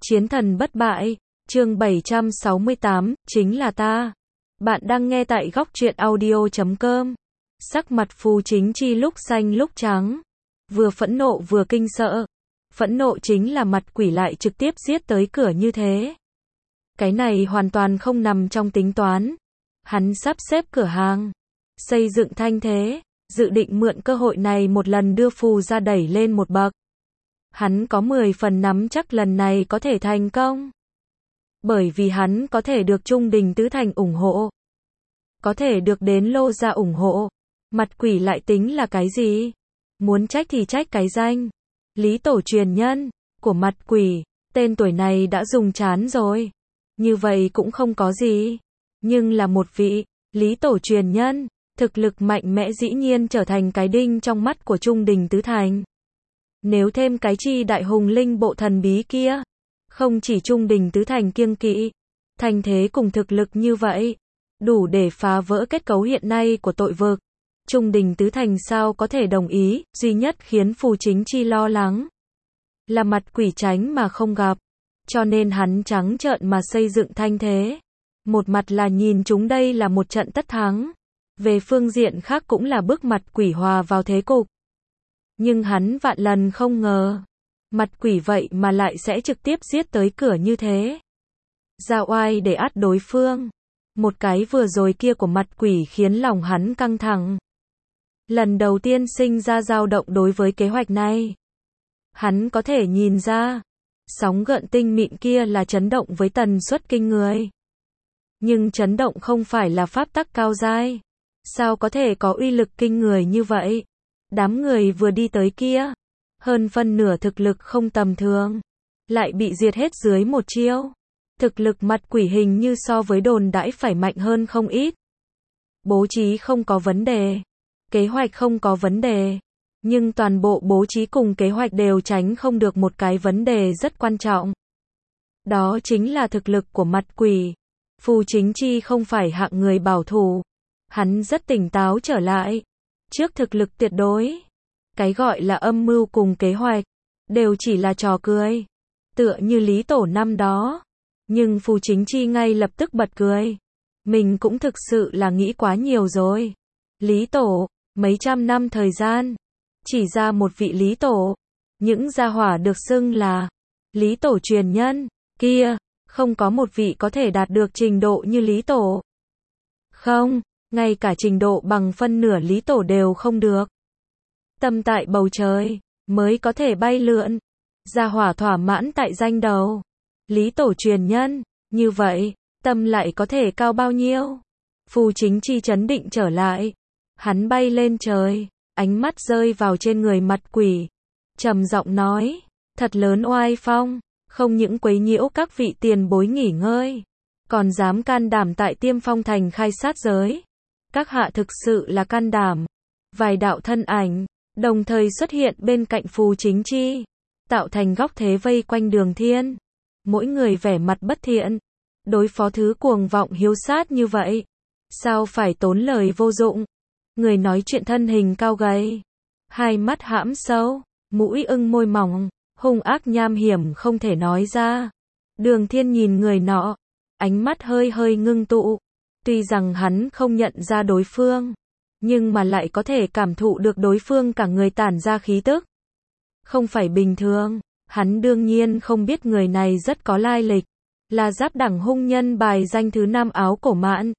Chiến thần bất bại, chương 768, chính là ta. Bạn đang nghe tại góc truyện audio.com. Sắc mặt Phù Chính Chi lúc xanh lúc trắng, vừa phẫn nộ vừa kinh sợ. Phẫn nộ chính là mặt quỷ lại trực tiếp giết tới cửa như thế. Cái này hoàn toàn không nằm trong tính toán. Hắn sắp xếp cửa hàng, xây dựng thanh thế, dự định mượn cơ hội này một lần đưa Phù ra đẩy lên một bậc. Hắn có 10 phần nắm chắc lần này có thể thành công. Bởi vì hắn có thể được Trung Đình Tứ Thành ủng hộ. Có thể được đến Lô gia ủng hộ. Mặt quỷ lại tính là cái gì? Muốn trách thì trách cái danh. Lý Tổ truyền nhân của mặt quỷ, tên tuổi này đã dùng chán rồi. Như vậy cũng không có gì. Nhưng là một vị Lý Tổ truyền nhân, thực lực mạnh mẽ dĩ nhiên trở thành cái đinh trong mắt của Trung Đình Tứ Thành. Nếu thêm cái chi đại hùng linh bộ thần bí kia, không chỉ Trung Đình Tứ Thành kiêng kỵ, thành thế cùng thực lực như vậy, đủ để phá vỡ kết cấu hiện nay của tội vực. Trung Đình Tứ Thành sao có thể đồng ý, duy nhất khiến Phù Chính Chi lo lắng là mặt quỷ tránh mà không gặp, cho nên hắn trắng trợn mà xây dựng thanh thế. Một mặt là nhìn chúng đây là một trận tất thắng, về phương diện khác cũng là bức mặt quỷ hòa vào thế cục. Nhưng hắn vạn lần không ngờ, mặt quỷ vậy mà lại sẽ trực tiếp giết tới cửa như thế. Ra oai để át đối phương. Một cái vừa rồi kia của mặt quỷ khiến lòng hắn căng thẳng. Lần đầu tiên sinh ra dao động đối với kế hoạch này. Hắn có thể nhìn ra, sóng gợn tinh mịn kia là chấn động với tần suất kinh người. Nhưng chấn động không phải là pháp tắc cao giai. Sao có thể có uy lực kinh người như vậy? Đám người vừa đi tới kia, hơn phân nửa thực lực không tầm thường, lại bị diệt hết dưới một chiêu. Thực lực mặt quỷ hình như so với đồn đãi phải mạnh hơn không ít. Bố trí không có vấn đề, kế hoạch không có vấn đề, nhưng toàn bộ bố trí cùng kế hoạch đều tránh không được một cái vấn đề rất quan trọng. Đó chính là thực lực của mặt quỷ. Phù Chính Chi không phải hạng người bảo thủ, hắn rất tỉnh táo trở lại. Trước thực lực tuyệt đối, cái gọi là âm mưu cùng kế hoạch, đều chỉ là trò cười. Tựa như Lý Tổ năm đó. Nhưng Phù Chính Chi ngay lập tức bật cười. Mình cũng thực sự là nghĩ quá nhiều rồi. Lý Tổ, mấy trăm năm thời gian, chỉ ra một vị Lý Tổ. Những gia hỏa được xưng là Lý Tổ truyền nhân, kia, không có một vị có thể đạt được trình độ như Lý Tổ. Không. Ngay cả trình độ bằng phân nửa Lý Tổ đều không được. Tâm tại bầu trời, mới có thể bay lượn. Gia hỏa thỏa mãn tại danh đầu. Lý Tổ truyền nhân, như vậy, tâm lại có thể cao bao nhiêu? Phù Chính Chi chấn định trở lại. Hắn bay lên trời, ánh mắt rơi vào trên người mặt quỷ. Trầm giọng nói, thật lớn oai phong, không những quấy nhiễu các vị tiền bối nghỉ ngơi, còn dám can đảm tại Tiêm Phong Thành khai sát giới. Các hạ thực sự là can đảm. Vài đạo thân ảnh đồng thời xuất hiện bên cạnh Phù Chính Chi, tạo thành góc thế vây quanh Đường Thiên. Mỗi người vẻ mặt bất thiện, đối phó thứ cuồng vọng hiếu sát như vậy, sao phải tốn lời vô dụng. Người nói chuyện thân hình cao gầy, hai mắt hãm sâu, mũi ưng môi mỏng, hung ác nham hiểm không thể nói ra. Đường Thiên nhìn người nọ, ánh mắt hơi hơi ngưng tụ. Tuy rằng hắn không nhận ra đối phương, nhưng mà lại có thể cảm thụ được đối phương cả người tản ra khí tức. Không phải bình thường, hắn đương nhiên không biết người này rất có lai lịch, là giáp đẳng hung nhân bài danh thứ 5 Áo Cổ Mạn.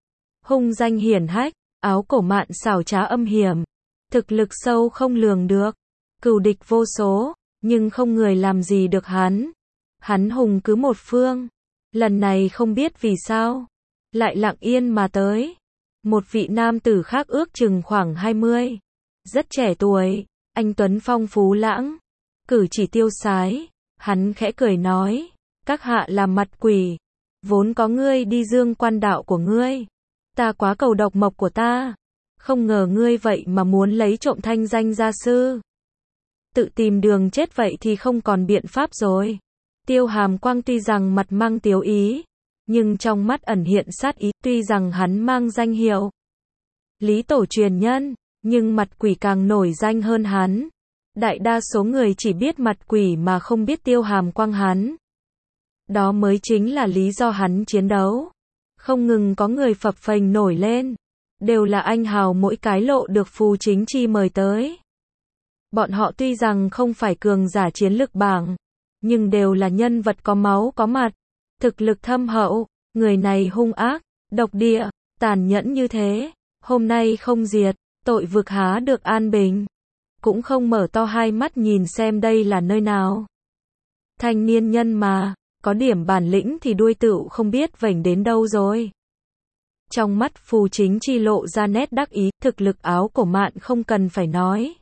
Hung danh hiển hách, Áo Cổ Mạn xảo trá âm hiểm, thực lực sâu không lường được, cừu địch vô số, nhưng không người làm gì được hắn. Hắn hùng cứ một phương, lần này không biết vì sao lại lặng yên mà tới. Một vị nam tử khác ước chừng khoảng 20, rất trẻ tuổi, anh tuấn phong phú lãng, cử chỉ tiêu sái. Hắn khẽ cười nói, các hạ là mặt quỷ, vốn có ngươi đi dương quan đạo của ngươi, ta quá cầu độc mộc của ta, không ngờ ngươi vậy mà muốn lấy trộm thanh danh gia sư, tự tìm đường chết vậy thì không còn biện pháp rồi. Tiêu Hàm Quang tuy rằng mặt mang tiếu ý, nhưng trong mắt ẩn hiện sát ý. Tuy rằng hắn mang danh hiệu Lý Tổ truyền nhân, nhưng mặt quỷ càng nổi danh hơn hắn. Đại đa số người chỉ biết mặt quỷ mà không biết Tiêu Hàm Quang hắn. Đó mới chính là lý do hắn chiến đấu. Không ngừng có người phập phềnh nổi lên. Đều là anh hào mỗi cái lộ được Phù Chính Chi mời tới. Bọn họ tuy rằng không phải cường giả chiến lực bảng, nhưng đều là nhân vật có máu có mặt, thực lực thâm hậu, người này hung ác, độc địa, tàn nhẫn như thế, hôm nay không diệt, tội vực há được an bình. Cũng không mở to hai mắt nhìn xem đây là nơi nào. Thanh niên nhân mà, có điểm bản lĩnh thì đuôi tựu không biết vểnh đến đâu rồi. Trong mắt Phù Chính Chi lộ ra nét đắc ý, thực lực áo cổ mạn không cần phải nói.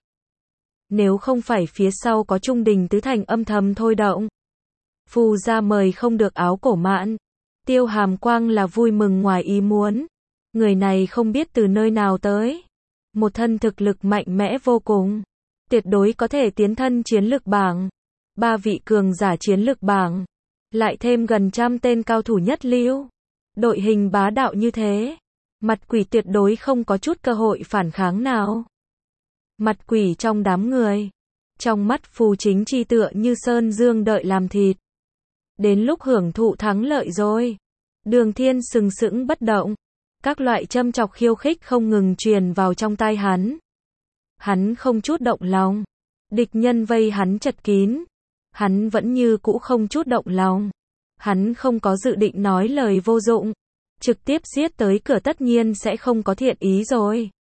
Nếu không phải phía sau có Trung Đình Tứ Thành âm thầm thôi động, Phù gia mời không được áo cổ mạn. Tiêu Hàm Quang là vui mừng ngoài ý muốn. Người này không biết từ nơi nào tới. Một thân thực lực mạnh mẽ vô cùng. Tuyệt đối có thể tiến thân chiến lực bảng. 3 vị cường giả chiến lực bảng. Lại thêm gần 100 tên cao thủ nhất lưu. Đội hình bá đạo như thế. Mặt quỷ tuyệt đối không có chút cơ hội phản kháng nào. Mặt quỷ trong đám người. Trong mắt Phù Chính Chi tựa như sơn dương đợi làm thịt. Đến lúc hưởng thụ thắng lợi rồi. Đường Thiên sừng sững bất động. Các loại châm chọc khiêu khích không ngừng truyền vào trong tai hắn. Hắn không chút động lòng. Địch nhân vây hắn chật kín. Hắn vẫn như cũ không chút động lòng. Hắn không có dự định nói lời vô dụng. Trực tiếp giết tới cửa tất nhiên sẽ không có thiện ý rồi.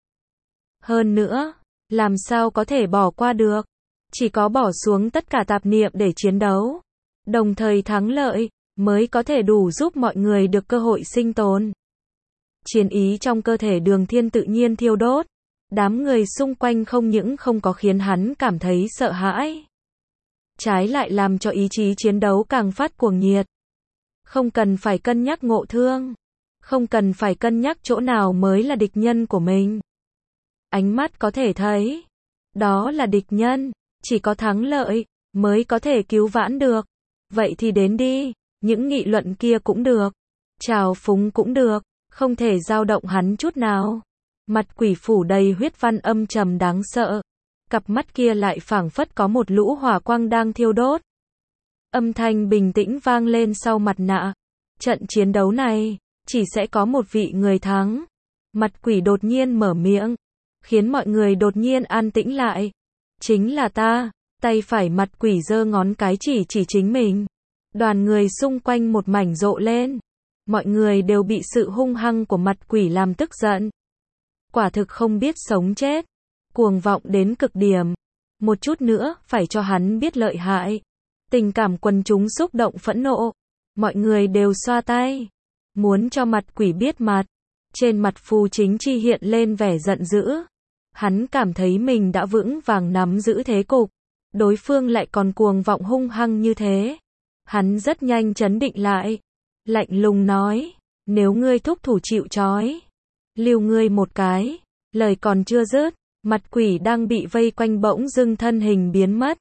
Hơn nữa, làm sao có thể bỏ qua được. Chỉ có bỏ xuống tất cả tạp niệm để chiến đấu. Đồng thời thắng lợi, mới có thể đủ giúp mọi người được cơ hội sinh tồn. Chiến ý trong cơ thể Đường Thiên tự nhiên thiêu đốt. Đám người xung quanh không những không có khiến hắn cảm thấy sợ hãi. Trái lại làm cho ý chí chiến đấu càng phát cuồng nhiệt. Không cần phải cân nhắc ngộ thương. Không cần phải cân nhắc chỗ nào mới là địch nhân của mình. Ánh mắt có thể thấy. Đó là địch nhân. Chỉ có thắng lợi, mới có thể cứu vãn được. Vậy thì đến đi. Những nghị luận kia cũng được. Trào phúng cũng được. Không thể dao động hắn chút nào. Mặt quỷ phủ đầy huyết văn âm trầm đáng sợ. Cặp mắt kia lại phảng phất có một lũ hỏa quang đang thiêu đốt. Âm thanh bình tĩnh vang lên sau mặt nạ. Trận chiến đấu này, chỉ sẽ có một vị người thắng. Mặt quỷ đột nhiên mở miệng, khiến mọi người đột nhiên an tĩnh lại. Chính là ta. Tay phải mặt quỷ giơ ngón cái chỉ chính mình. Đoàn người xung quanh một mảnh rộ lên. Mọi người đều bị sự hung hăng của mặt quỷ làm tức giận. Quả thực không biết sống chết. Cuồng vọng đến cực điểm. Một chút nữa, phải cho hắn biết lợi hại. Tình cảm quần chúng xúc động phẫn nộ. Mọi người đều xoa tay. Muốn cho mặt quỷ biết mặt. Trên mặt Phù Chính Chi hiện lên vẻ giận dữ. Hắn cảm thấy mình đã vững vàng nắm giữ thế cục. Đối phương lại còn cuồng vọng hung hăng như thế. Hắn rất nhanh trấn định lại. Lạnh lùng nói. Nếu ngươi thúc thủ chịu trói. Lưu ngươi một cái. Lời còn chưa dứt. Mặt quỷ đang bị vây quanh bỗng dưng thân hình biến mất.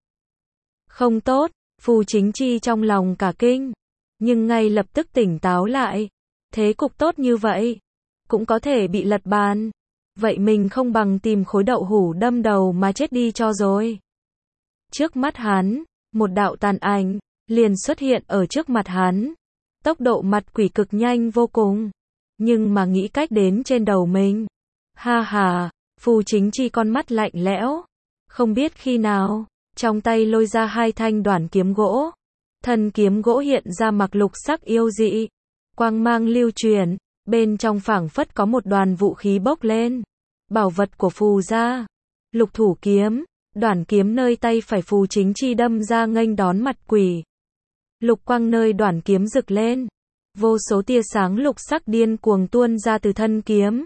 Không tốt. Phù Chính Chi trong lòng cả kinh. Nhưng ngay lập tức tỉnh táo lại. Thế cục tốt như vậy. Cũng có thể bị lật bàn. Vậy mình không bằng tìm khối đậu hũ đâm đầu mà chết đi cho rồi. Trước mắt hắn, một đạo tàn ảnh, liền xuất hiện ở trước mặt hắn. Tốc độ mặt quỷ cực nhanh vô cùng. Nhưng mà nghĩ cách đến trên đầu mình. Ha ha, Phù Chính Chi con mắt lạnh lẽo. Không biết khi nào, trong tay lôi ra 2 thanh đoản kiếm gỗ. Thân kiếm gỗ hiện ra mặc lục sắc yêu dị. Quang mang lưu truyền, bên trong phảng phất có một đoàn vũ khí bốc lên. Bảo vật của Phù gia. Lục thủ kiếm, đoản kiếm nơi tay phải Phù Chính Chi đâm ra nghênh đón mặt quỷ. Lục quang nơi đoản kiếm rực lên. Vô số tia sáng lục sắc điên cuồng tuôn ra từ thân kiếm.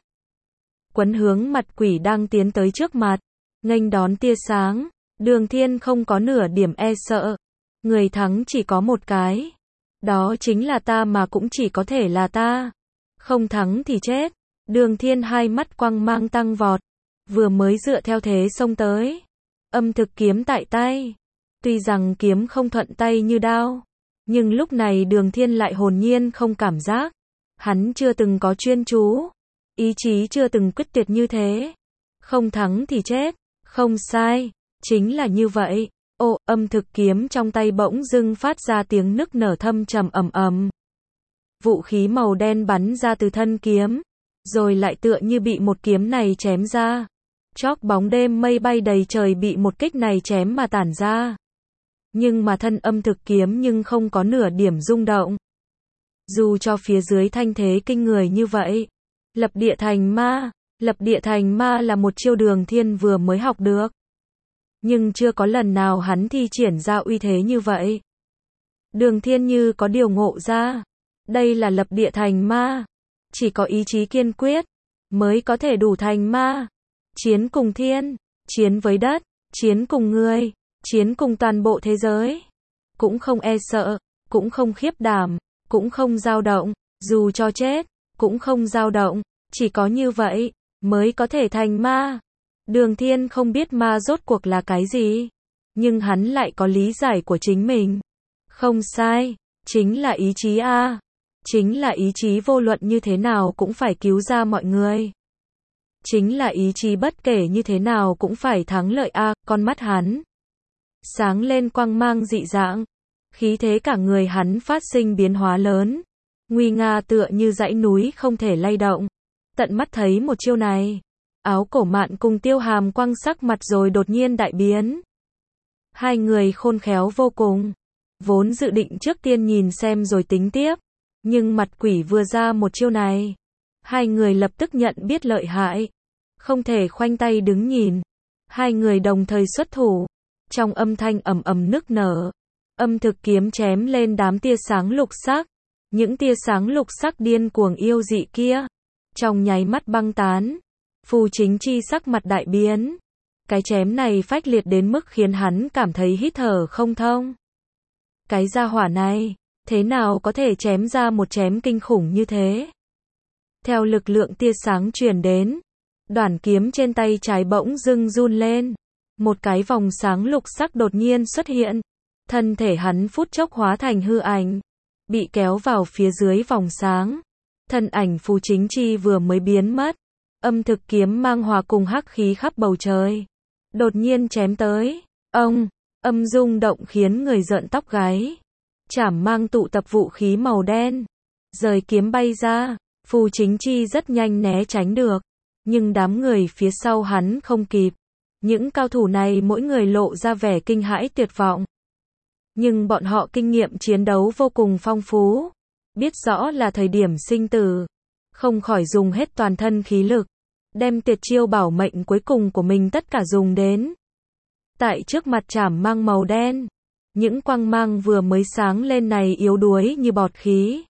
Quấn hướng mặt quỷ đang tiến tới trước mặt. Nghênh đón tia sáng. Đường Thiên không có nửa điểm e sợ. Người thắng chỉ có một cái. Đó chính là ta mà cũng chỉ có thể là ta. Không thắng thì chết. Đường Thiên hai mắt quang mang tăng vọt. Vừa mới dựa theo thế xông tới. Âm thực kiếm tại tay. Tuy rằng kiếm không thuận tay như đao. Nhưng lúc này Đường Thiên lại hồn nhiên không cảm giác. Hắn chưa từng có chuyên chú. Ý chí chưa từng quyết tuyệt như thế. Không thắng thì chết. Không sai. Chính là như vậy. Ô, âm thực kiếm trong tay bỗng dưng phát ra tiếng nức nở thâm trầm ầm ầm. Vũ khí màu đen bắn ra từ thân kiếm, rồi lại tựa như bị một kiếm này chém ra. Chóp bóng đêm mây bay đầy trời bị một kích này chém mà tản ra. Nhưng mà thân âm thực kiếm nhưng không có nửa điểm rung động. Dù cho phía dưới thanh thế kinh người như vậy. Lập địa thành ma. Lập địa thành ma là một chiêu Đường Thiên vừa mới học được. Nhưng chưa có lần nào hắn thi triển ra uy thế như vậy. Đường Thiên như có điều ngộ ra. Đây là lập địa thành ma. Chỉ có ý chí kiên quyết mới có thể đủ thành ma. Chiến cùng thiên, chiến với đất, chiến cùng người, chiến cùng toàn bộ thế giới. Cũng không e sợ, cũng không khiếp đảm, cũng không dao động, dù cho chết, cũng không dao động. Chỉ có như vậy mới có thể thành ma. Đường Thiên không biết ma rốt cuộc là cái gì, nhưng hắn lại có lý giải của chính mình. Không sai, chính là ý chí a. Chính là ý chí vô luận như thế nào cũng phải cứu ra mọi người. Chính là ý chí bất kể như thế nào cũng phải thắng lợi a. Con mắt hắn sáng lên quang mang dị dạng, khí thế cả người hắn phát sinh biến hóa lớn, nguy nga tựa như dãy núi không thể lay động. Tận mắt thấy một chiêu này, Áo Cổ Mạn cùng Tiêu Hàm Quang sắc mặt rồi đột nhiên đại biến. Hai người khôn khéo vô cùng, vốn dự định trước tiên nhìn xem rồi tính tiếp, nhưng mặt quỷ vừa ra một chiêu này, hai người lập tức nhận biết lợi hại, không thể khoanh tay đứng nhìn. Hai người đồng thời xuất thủ, trong âm thanh ầm ầm nức nở, âm thực kiếm chém lên đám tia sáng lục sắc. Những tia sáng lục sắc điên cuồng yêu dị kia, trong nháy mắt băng tán. Phù Chính Chi sắc mặt đại biến. Cái chém này phách liệt đến mức khiến hắn cảm thấy hít thở không thông. Cái gia hỏa này, thế nào có thể chém ra một chém kinh khủng như thế? Theo lực lượng tia sáng truyền đến, đoản kiếm trên tay trái bỗng dưng run lên. Một cái vòng sáng lục sắc đột nhiên xuất hiện. Thân thể hắn phút chốc hóa thành hư ảnh, bị kéo vào phía dưới vòng sáng. Thân ảnh Phù Chính Chi vừa mới biến mất, âm thực kiếm mang hòa cùng hắc khí khắp bầu trời, đột nhiên chém tới. Ông, âm rung động khiến người rợn tóc gáy. Chảm mang tụ tập vũ khí màu đen, rời kiếm bay ra. Phù Chính Chi rất nhanh né tránh được, nhưng đám người phía sau hắn không kịp. Những cao thủ này mỗi người lộ ra vẻ kinh hãi tuyệt vọng. Nhưng bọn họ kinh nghiệm chiến đấu vô cùng phong phú, biết rõ là thời điểm sinh tử, không khỏi dùng hết toàn thân khí lực, đem tuyệt chiêu bảo mệnh cuối cùng của mình tất cả dùng đến. Tại trước mặt chảm mang màu đen, những quang mang vừa mới sáng lên này yếu đuối như bọt khí.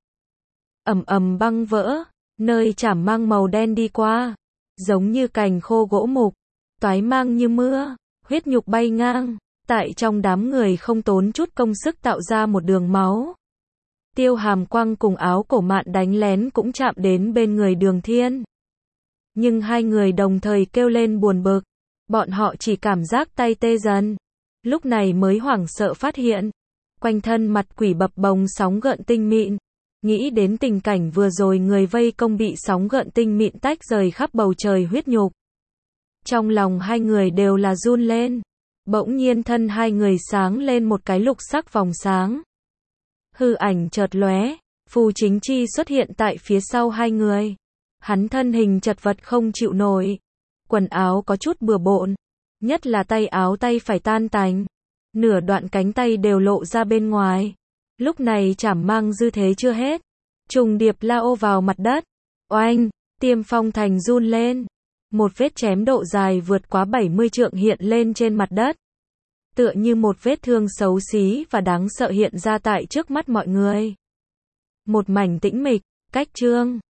Ầm ầm băng vỡ, nơi chảm mang màu đen đi qua, giống như cành khô gỗ mục, toái mang như mưa, huyết nhục bay ngang. Tại trong đám người không tốn chút công sức tạo ra một đường máu. Tiêu Hàm Quang cùng Áo Cổ Mạn đánh lén cũng chạm đến bên người Đường Thiên. Nhưng hai người đồng thời kêu lên buồn bực. Bọn họ chỉ cảm giác tay tê dần. Lúc này mới hoảng sợ phát hiện. Quanh thân mặt quỷ bập bồng sóng gợn tinh mịn. Nghĩ đến tình cảnh vừa rồi người vây công bị sóng gợn tinh mịn tách rời khắp bầu trời huyết nhục. Trong lòng hai người đều là run lên. Bỗng nhiên thân hai người sáng lên một cái lục sắc vòng sáng. Hư ảnh chợt lóe, Phù Chính Chi xuất hiện tại phía sau hai người. Hắn thân hình chật vật không chịu nổi, quần áo có chút bừa bộn, nhất là tay áo tay phải tan tành, nửa đoạn cánh tay đều lộ ra bên ngoài. Lúc này chảm mang dư thế chưa hết, trùng điệp lao vào mặt đất. Oanh, Tiêm Phong Thành run lên. Một vết chém độ dài vượt quá 70 trượng hiện lên trên mặt đất. Tựa như một vết thương xấu xí và đáng sợ hiện ra tại trước mắt mọi người. Một mảnh tĩnh mịch, cách chương